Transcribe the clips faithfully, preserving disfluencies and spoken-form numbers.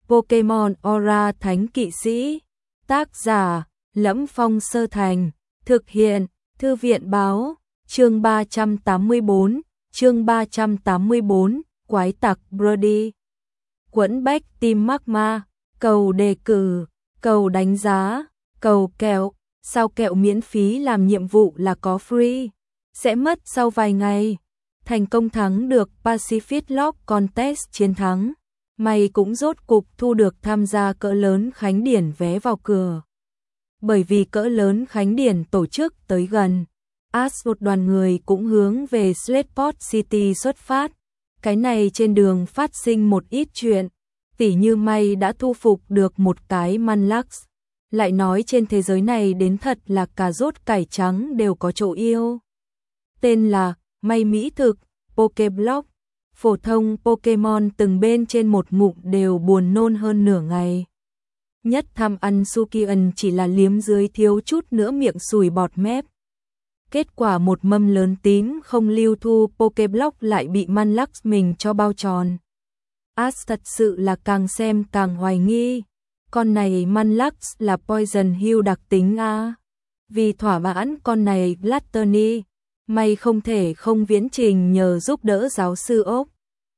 Pokemon Aura Thánh Kỵ Sĩ. Tác giả: Lẫm Phong Sơ Thành. Thực hiện: Thư viện báo. Chương ba trăm tám mươi tư, chương ba trăm tám mươi tư, Quái tặc Brody. Quẫn bách Team Magma, cầu đề cử, cầu đánh giá, cầu kẹo, sao kẹo miễn phí làm nhiệm vụ là có free, sẽ mất sau vài ngày. Thành công thắng được Pacific Lock Contest chiến thắng. Mày cũng rốt cục thu được tham gia cỡ lớn khánh điển vé vào cửa. Bởi vì cỡ lớn khánh điển tổ chức tới gần, Ash một đoàn người cũng hướng về Slateport City xuất phát. Cái này trên đường phát sinh một ít chuyện, tỉ như May đã thu phục được một cái Manlax. Lại nói trên thế giới này đến thật là cà rốt cải trắng đều có chỗ yêu. Tên là May Mỹ Thực, Pokéblock. Phổ thông Pokemon từng bên trên một ngụm đều buồn nôn hơn nửa ngày. Nhất tham ăn Sukian chỉ là liếm dưới thiếu chút nữa miệng sùi bọt mép. Kết quả một mâm lớn tím không lưu thu Pokéblock lại bị Manlax mình cho bao tròn. Ash thật sự là càng xem càng hoài nghi. Con này Manlax là Poison Hill đặc tính a. Vì thỏa mãn con này Gluttony, May không thể không viễn trình nhờ giúp đỡ giáo sư ốc.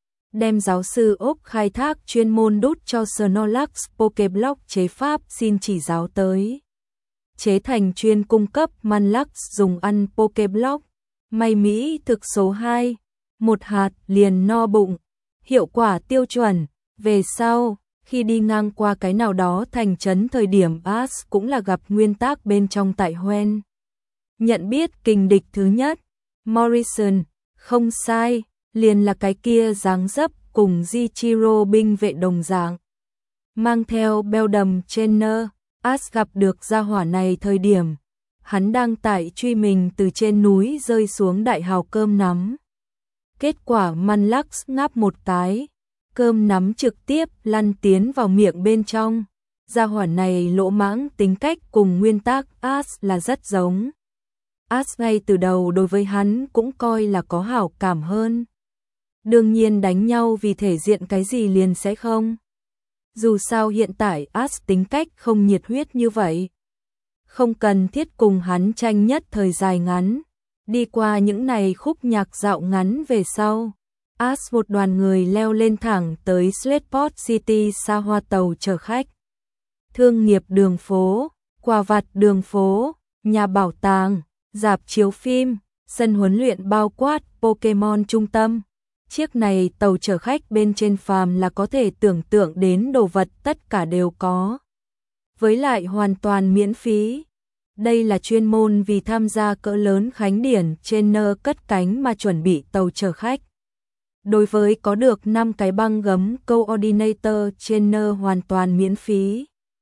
Đem giáo sư ốc khai thác chuyên môn đút cho Snorlax Pokéblock chế pháp xin chỉ giáo tới. Chế thành chuyên cung cấp Manlax dùng ăn Pokéblock. May Mỹ thực số hai, một hạt liền no bụng, hiệu quả tiêu chuẩn. Về sau, khi đi ngang qua cái nào đó thành trấn thời điểm Ash cũng là gặp nguyên tác bên trong tại Hoenn. Nhận biết kình địch thứ nhất, Morrison, không sai, liền là cái kia dáng dấp cùng Jichiro binh vệ đồng dạng. Mang theo Beldum Trainer, Ash gặp được gia hỏa này thời điểm, hắn đang tại truy mình từ trên núi rơi xuống đại hào cơm nắm. Kết quả Manlax ngáp một cái, cơm nắm trực tiếp lăn tiến vào miệng bên trong. Gia hỏa này lỗ mãng tính cách cùng nguyên tác Ash là rất giống. Ash ngay từ đầu đối với hắn cũng coi là có hảo cảm hơn. Đương nhiên đánh nhau vì thể diện cái gì liền sẽ không. Dù sao hiện tại Ash tính cách không nhiệt huyết như vậy. Không cần thiết cùng hắn tranh nhất thời dài ngắn. Đi qua những này khúc nhạc dạo ngắn về sau, Ash một đoàn người leo lên thẳng tới Slateport City xa hoa tàu chở khách. Thương nghiệp đường phố, quà vặt đường phố, nhà bảo tàng, rạp chiếu phim, sân huấn luyện bao quát Pokemon trung tâm. Chiếc này tàu chở khách bên trên phàm là có thể tưởng tượng đến đồ vật tất cả đều có. Với lại hoàn toàn miễn phí. Đây là chuyên môn vì tham gia cỡ lớn khánh điển trên nơ cất cánh mà chuẩn bị tàu chở khách. Đối với có được năm cái băng gấm Coordinator trên nơ hoàn toàn miễn phí.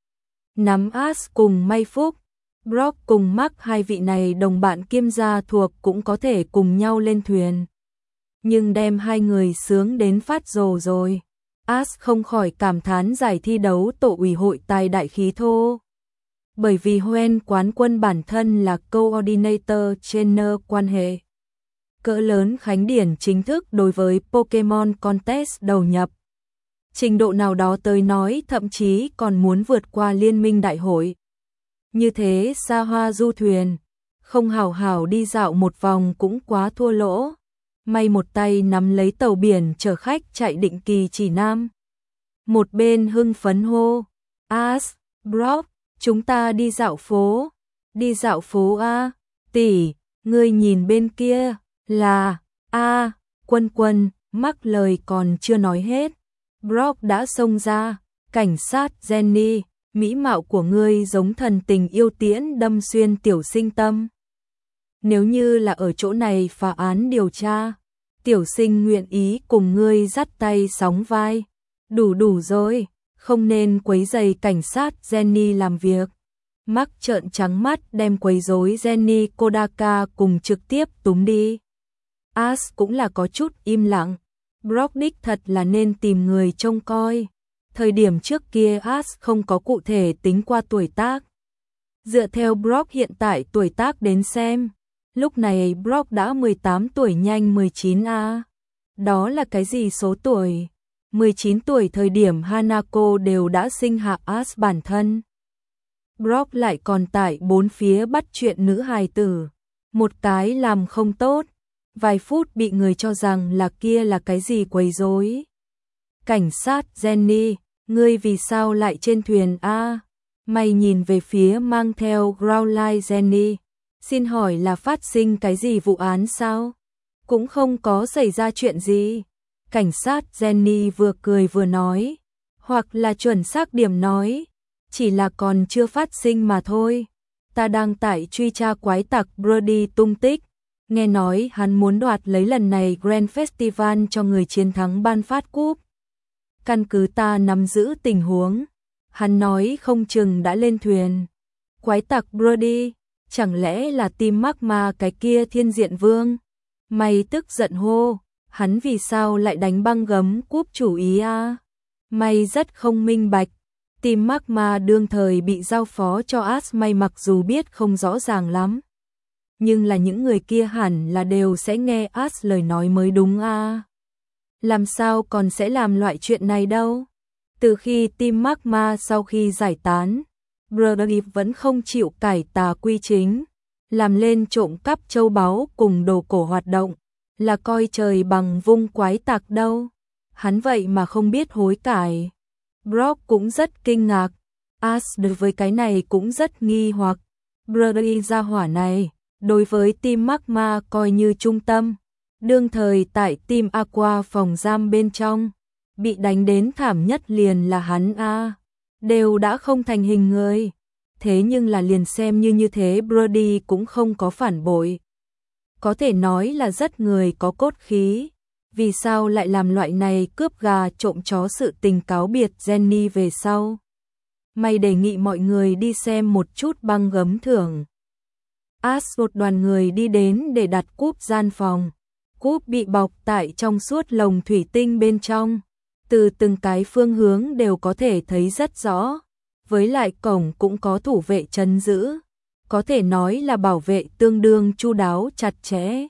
Nắm Ash cùng May Phúc, Brock cùng Mark hai vị này đồng bạn kiêm gia thuộc cũng có thể cùng nhau lên thuyền. Nhưng đem hai người sướng đến phát rồ rồi. Ash không khỏi cảm thán giải thi đấu tổ ủy hội tài đại khí thô. Bởi vì Hoenn quán quân bản thân là Coordinator Trainer quan hệ. Cỡ lớn khánh điển chính thức đối với Pokemon Contest đầu nhập. Trình độ nào đó tới nói thậm chí còn muốn vượt qua liên minh đại hội. Như thế xa hoa du thuyền, không hảo hảo đi dạo một vòng cũng quá thua lỗ. May một tay nắm lấy tàu biển chở khách chạy định kỳ chỉ nam. Một bên hưng phấn hô, Ash, Brock, chúng ta đi dạo phố. Đi dạo phố a, tỷ, ngươi nhìn bên kia, là, a, Quân Quân. Mắc lời còn chưa nói hết, Brock đã xông ra, cảnh sát Jenny, mỹ mạo của ngươi giống thần tình yêu tiễn đâm xuyên tiểu sinh tâm. Nếu như là ở chỗ này phá án điều tra, tiểu sinh nguyện ý cùng ngươi dắt tay sóng vai. Đủ đủ rồi, không nên quấy rầy cảnh sát Jenny làm việc. Mark trợn trắng mắt đem quấy rối Jenny Kodaka cùng trực tiếp túm đi. Ash cũng là có chút im lặng. Brock đích thật là nên tìm người trông coi. Thời điểm trước kia Ash không có cụ thể tính qua tuổi tác. Dựa theo Brock hiện tại tuổi tác đến xem, lúc này Brock đã mười tám tuổi nhanh mười chín a. Đó là cái gì số tuổi? mười chín tuổi thời điểm Hanako đều đã sinh hạ Ash bản thân. Brock lại còn tại bốn phía bắt chuyện nữ hài tử. Một cái làm không tốt, vài phút bị người cho rằng là kia là cái gì quấy rối. Cảnh sát Jenny, ngươi vì sao lại trên thuyền a? Mày nhìn về phía mang theo Growlite Jenny. Xin hỏi là phát sinh cái gì vụ án sao? Cũng không có xảy ra chuyện gì. Cảnh sát Jenny vừa cười vừa nói, hoặc là chuẩn xác điểm nói, chỉ là còn chưa phát sinh mà thôi. Ta đang tại truy tra quái tặc Brody tung tích. Nghe nói hắn muốn đoạt lấy lần này Grand Festival cho người chiến thắng ban phát cúp. Căn cứ ta nắm giữ tình huống, hắn nói không chừng đã lên thuyền. Quái tặc Brody, chẳng lẽ là team Magma cái kia thiên diện vương? Mày tức giận hô, hắn vì sao lại đánh băng gấm cúp chủ ý a? Mày rất không minh bạch. Team Magma đương thời bị giao phó cho Ash, mày mặc dù biết không rõ ràng lắm, nhưng là những người kia hẳn là đều sẽ nghe Ash lời nói mới đúng a. Làm sao còn sẽ làm loại chuyện này đâu? Từ khi team Magma sau khi giải tán, Brody vẫn không chịu cải tà quy chính, làm lên trộm cắp châu báu cùng đồ cổ hoạt động, là coi trời bằng vung quái tặc đâu. Hắn vậy mà không biết hối cải. Brock cũng rất kinh ngạc, Ash đối với cái này cũng rất nghi hoặc. Brody gia hỏa này, đối với team Magma coi như trung tâm. Đương thời tại team Aqua phòng giam bên trong, bị đánh đến thảm nhất liền là hắn a, đều đã không thành hình người. Thế nhưng là liền xem như như thế Brody cũng không có phản bội. Có thể nói là rất người có cốt khí. Vì sao lại làm loại này cướp gà trộm chó sự tình cáo biệt Jenny về sau? Mày đề nghị mọi người đi xem một chút băng gấm thưởng. Ash một đoàn người đi đến để đặt cúp gian phòng. Cúp bị bọc tại trong suốt lồng thủy tinh bên trong. Từ từng cái phương hướng đều có thể thấy rất rõ. Với lại cổng cũng có thủ vệ trấn giữ. Có thể nói là bảo vệ tương đương chu đáo chặt chẽ.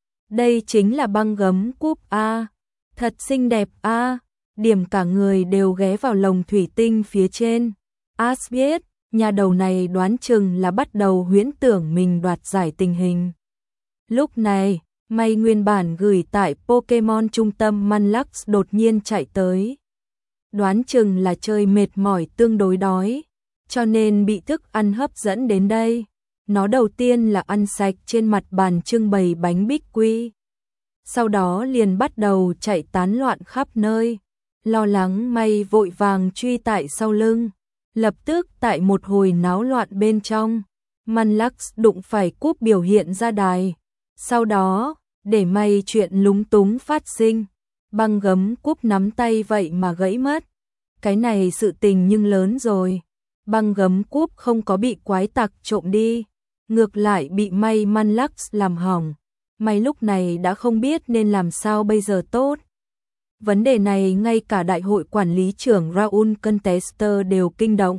Đây chính là băng gấm cúp a, thật xinh đẹp a. Điểm cả người đều ghé vào lồng thủy tinh phía trên. Ash biết, nhà đầu này đoán chừng là bắt đầu huyễn tưởng mình đoạt giải tình hình. Lúc này, May nguyên bản gửi tại Pokemon trung tâm Manlax đột nhiên chạy tới. Đoán chừng là chơi mệt mỏi tương đối đói, cho nên bị thức ăn hấp dẫn đến đây. Nó đầu tiên là ăn sạch trên mặt bàn trưng bày bánh bích quy. Sau đó liền bắt đầu chạy tán loạn khắp nơi. Lo lắng May vội vàng truy tại sau lưng. Lập tức tại một hồi náo loạn bên trong, Manlax đụng phải Cúp biểu hiện ra đài. Sau đó, để May chuyện lúng túng phát sinh. Băng gấm Cúp nắm tay vậy mà gãy mất. Cái này sự tình nhưng lớn rồi. Băng gấm Cúp không có bị quái tặc trộm đi, ngược lại bị May Manlax làm hỏng. May lúc này đã không biết nên làm sao bây giờ tốt. Vấn đề này ngay cả đại hội quản lý trưởng Raul Contester đều kinh động.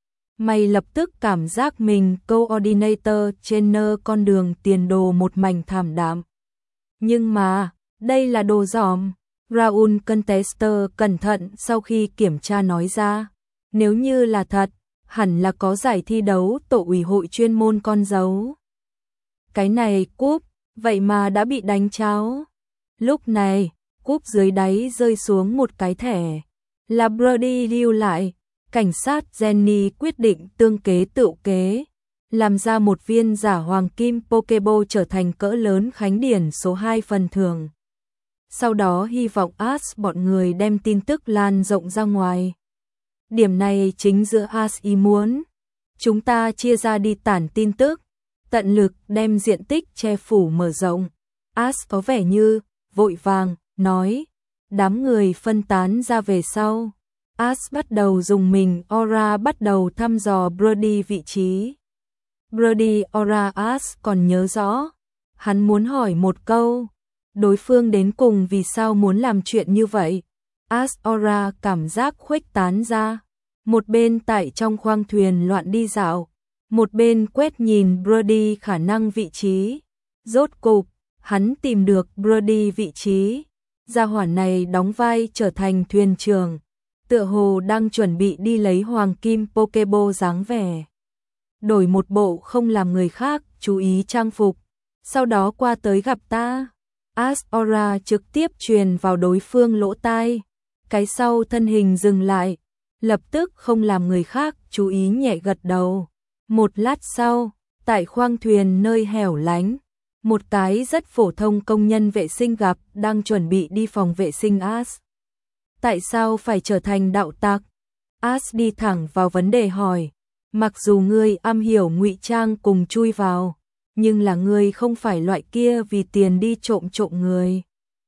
May lập tức cảm giác mình coordinator trên nơ con đường tiền đồ một mảnh thảm đạm. Nhưng mà, đây là đồ giỏm. Raul Contester cẩn thận sau khi kiểm tra nói ra. Nếu như là thật, hẳn là có giải thi đấu tổ ủy hội chuyên môn con dấu. Cái này Cúp, vậy mà đã bị đánh cháo. Lúc này, Cúp dưới đáy rơi xuống một cái thẻ. Là Brody lưu lại. Cảnh sát Jenny quyết định tương kế tựu kế, làm ra một viên giả hoàng kim Pokeball trở thành cỡ lớn khánh điển số hai phần thưởng. Sau đó hy vọng Ash bọn người đem tin tức lan rộng ra ngoài. Điểm này chính giữa Ash ý muốn. Chúng ta chia ra đi tản tin tức, tận lực đem diện tích che phủ mở rộng. Ash có vẻ như vội vàng, nói. Đám người phân tán ra về sau. Ash bắt đầu dùng mình Aura bắt đầu thăm dò Brody vị trí. Brody Aura Ash còn nhớ rõ. Hắn muốn hỏi một câu. Đối phương đến cùng vì sao muốn làm chuyện như vậy? Ash Aura cảm giác khuếch tán ra. Một bên tại trong khoang thuyền loạn đi dạo. Một bên quét nhìn Brody khả năng vị trí. Rốt cục, hắn tìm được Brody vị trí. Gia hỏa này đóng vai trở thành thuyền trưởng, tựa hồ đang chuẩn bị đi lấy hoàng kim Pokéball dáng vẻ. Đổi một bộ không làm người khác chú ý trang phục, sau đó qua tới gặp ta. Azora trực tiếp truyền vào đối phương lỗ tai, cái sau thân hình dừng lại, lập tức không làm người khác chú ý nhẹ gật đầu. Một lát sau, tại khoang thuyền nơi hẻo lánh, một cái rất phổ thông công nhân vệ sinh gặp đang chuẩn bị đi phòng vệ sinh As. Tại sao phải trở thành đạo tặc? As đi thẳng vào vấn đề hỏi, mặc dù ngươi am hiểu ngụy trang cùng chui vào, nhưng là ngươi không phải loại kia vì tiền đi trộm trộm người.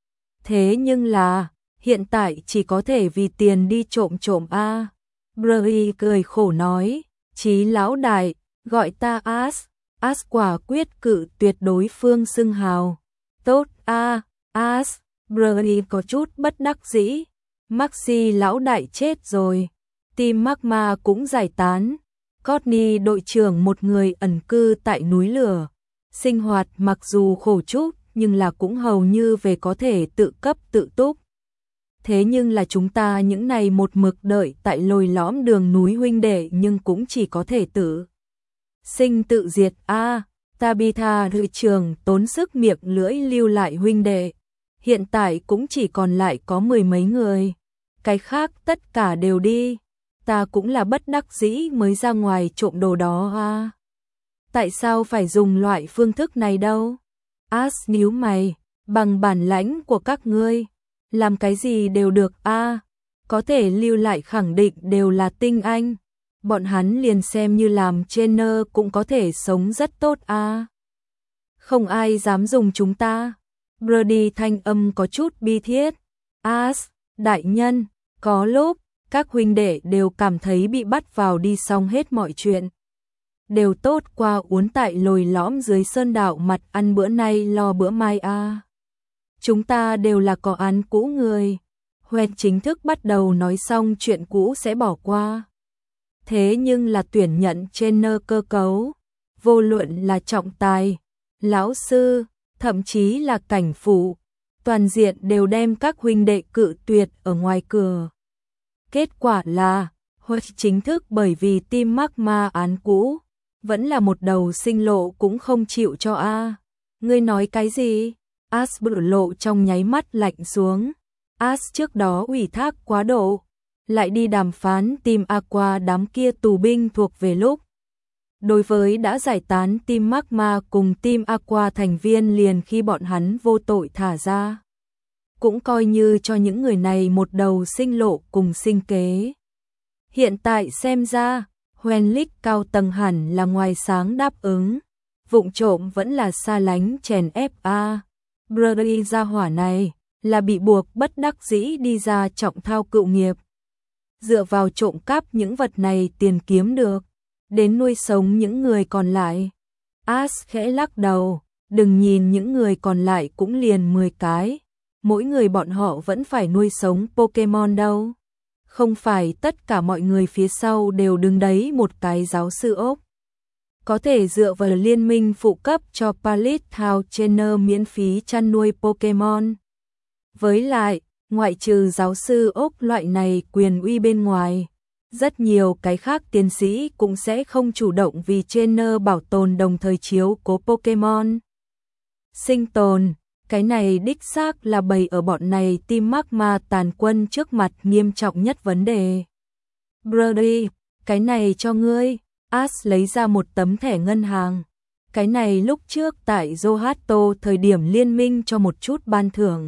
Thế nhưng là, hiện tại chỉ có thể vì tiền đi trộm trộm a. À. Brady cười khổ nói, Chí lão đại, gọi ta As. As quả quyết cự tuyệt đối phương xưng hào. Tốt a, à, As. Brady có chút bất đắc dĩ. Maxi lão đại chết rồi. Team Magma cũng giải tán. Courtney đội trưởng một người ẩn cư tại núi lửa. Sinh hoạt mặc dù khổ chút nhưng là cũng hầu như về có thể tự cấp tự túc. Thế nhưng là chúng ta những này một mực đợi tại lồi lõm đường núi huynh đệ nhưng cũng chỉ có thể tự sinh tự diệt a. À, Tabitha đội trưởng tốn sức miệng lưỡi lưu lại huynh đệ. Hiện tại cũng chỉ còn lại có mười mấy người. Cái khác tất cả đều đi. Ta cũng là bất đắc dĩ mới ra ngoài trộm đồ đó a. À. Tại sao phải dùng loại phương thức này đâu? As nhíu mày, bằng bản lãnh của các ngươi, làm cái gì đều được a, à, có thể lưu lại khẳng định đều là tinh anh. Bọn hắn liền xem như làm trainer cũng có thể sống rất tốt a. À. Không ai dám dùng chúng ta. Brady thanh âm có chút bi thiết. As, đại nhân, có lúc các huynh đệ đều cảm thấy bị bắt vào đi xong hết mọi chuyện. Đều tốt qua uốn tại lồi lõm dưới sơn đạo mặt ăn bữa nay lo bữa mai a. À. Chúng ta đều là có án cũ người. Huệ chính thức bắt đầu nói xong chuyện cũ sẽ bỏ qua. Thế nhưng là tuyển nhận trainer cơ cấu, vô luận là trọng tài, lão sư, thậm chí là cảnh phụ, toàn diện đều đem các huynh đệ cự tuyệt ở ngoài cửa. Kết quả là, Huệ chính thức bởi vì team Magma án cũ, vẫn là một đầu sinh lộ cũng không chịu cho a. À. Ngươi nói cái gì? As bự lộ trong nháy mắt lạnh xuống. As trước đó ủy thác quá độ, lại đi đàm phán team Aqua đám kia tù binh thuộc về lúc. Đối với đã giải tán team Magma cùng team Aqua thành viên liền khi bọn hắn vô tội thả ra. Cũng coi như cho những người này một đầu sinh lộ cùng sinh kế. Hiện tại xem ra, Wenlick cao tầng hẳn là ngoài sáng đáp ứng, vụng trộm vẫn là xa lánh chèn ép a. À. Brady gia hỏa này là bị buộc bất đắc dĩ đi ra trọng thao cựu nghiệp. Dựa vào trộm cắp những vật này tiền kiếm được, đến nuôi sống những người còn lại. As khẽ lắc đầu, đừng nhìn những người còn lại cũng liền mười cái, mỗi người bọn họ vẫn phải nuôi sống Pokemon đâu. Không phải tất cả mọi người phía sau đều đứng đấy một cái giáo sư ốc. Có thể dựa vào liên minh phụ cấp cho Pallet House Trainer miễn phí chăn nuôi Pokemon. Với lại, ngoại trừ giáo sư ốc loại này quyền uy bên ngoài, rất nhiều cái khác tiến sĩ cũng sẽ không chủ động vì trainer bảo tồn đồng thời chiếu cố Pokemon. Sinh tồn, cái này đích xác là bày ở bọn này team Magma tàn quân trước mặt nghiêm trọng nhất vấn đề. Brody, cái này cho ngươi. As lấy ra một tấm thẻ ngân hàng. Cái này lúc trước tại Johto thời điểm liên minh cho một chút ban thưởng.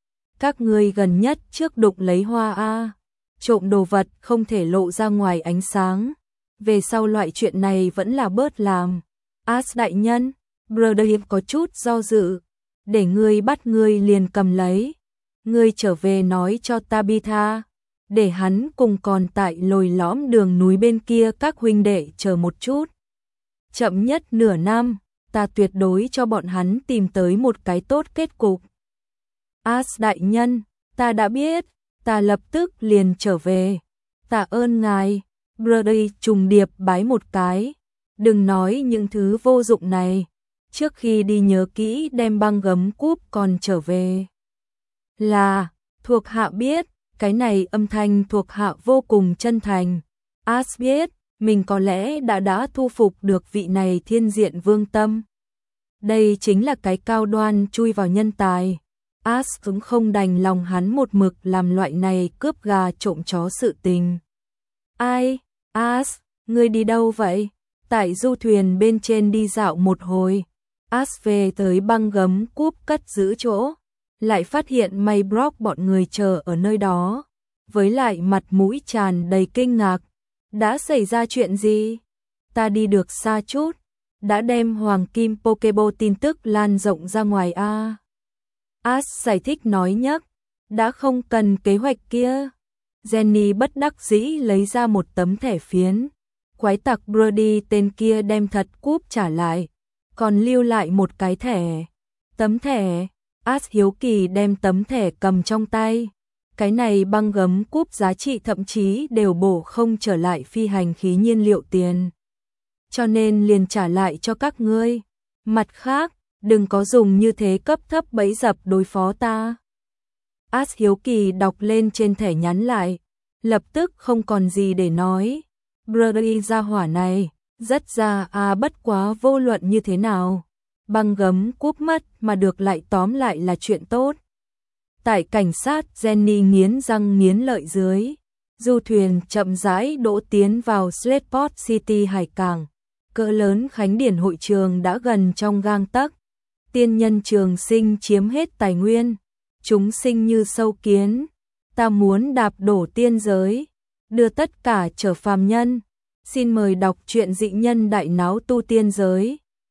Các ngươi gần nhất trước đụng lấy hoa A. Trộm đồ vật không thể lộ ra ngoài ánh sáng. Về sau loại chuyện này vẫn là bớt làm. As đại nhân, Brother có chút do dự. Để ngươi bắt ngươi liền cầm lấy. Ngươi trở về nói cho Tabitha. Để hắn cùng còn tại lồi lõm đường núi bên kia các huynh đệ chờ một chút. Chậm nhất nửa năm, ta tuyệt đối cho bọn hắn tìm tới một cái tốt kết cục. As đại nhân, ta đã biết, ta lập tức liền trở về. Tạ ơn ngài. Brody trùng điệp bái một cái. Đừng nói những thứ vô dụng này. Trước khi đi nhớ kỹ đem băng gấm cúp còn trở về. Là, thuộc hạ biết, cái này âm thanh thuộc hạ vô cùng chân thành. As biết, mình có lẽ đã đã thu phục được vị này thiên diện vương tâm. Đây chính là cái cao đoan chui vào nhân tài. As cũng không đành lòng hắn một mực làm loại này cướp gà trộm chó sự tình. Ai? As, ngươi đi đâu vậy? Tại du thuyền bên trên đi dạo một hồi. As về tới băng gấm cúp cất giữ chỗ. Lại phát hiện Maybrook bọn người chờ ở nơi đó. Với lại mặt mũi tràn đầy kinh ngạc. Đã xảy ra chuyện gì? Ta đi được xa chút. Đã đem hoàng kim Pokeball tin tức lan rộng ra ngoài a. As giải thích nói nhắc. Đã không cần kế hoạch kia. Jenny bất đắc dĩ lấy ra một tấm thẻ phiến. Quái tặc Brody tên kia đem thật cúp trả lại. Còn lưu lại một cái thẻ. Tấm thẻ. As hiếu kỳ đem tấm thẻ cầm trong tay. Cái này băng gấm cúp giá trị thậm chí đều bổ không trở lại phi hành khí nhiên liệu tiền. Cho nên liền trả lại cho các ngươi. Mặt khác, đừng có dùng như thế cấp thấp bẫy dập đối phó ta. As hiếu kỳ đọc lên trên thẻ nhắn lại. Lập tức không còn gì để nói. Brody gia hỏa này, rất ra à bất quá vô luận như thế nào. Băng gấm cúp mất mà được lại tóm lại là chuyện tốt. Tại cảnh sát Jenny nghiến răng nghiến lợi dưới. Du thuyền chậm rãi đỗ tiến vào Slateport City hải cảng. Cỡ lớn khánh điển hội trường đã gần trong gang tấc. Tiên nhân trường sinh chiếm hết tài nguyên. Chúng sinh như sâu kiến. Ta muốn đạp đổ tiên giới. Đưa tất cả trở phàm nhân. Xin mời đọc truyện dị nhân đại náo tu tiên giới.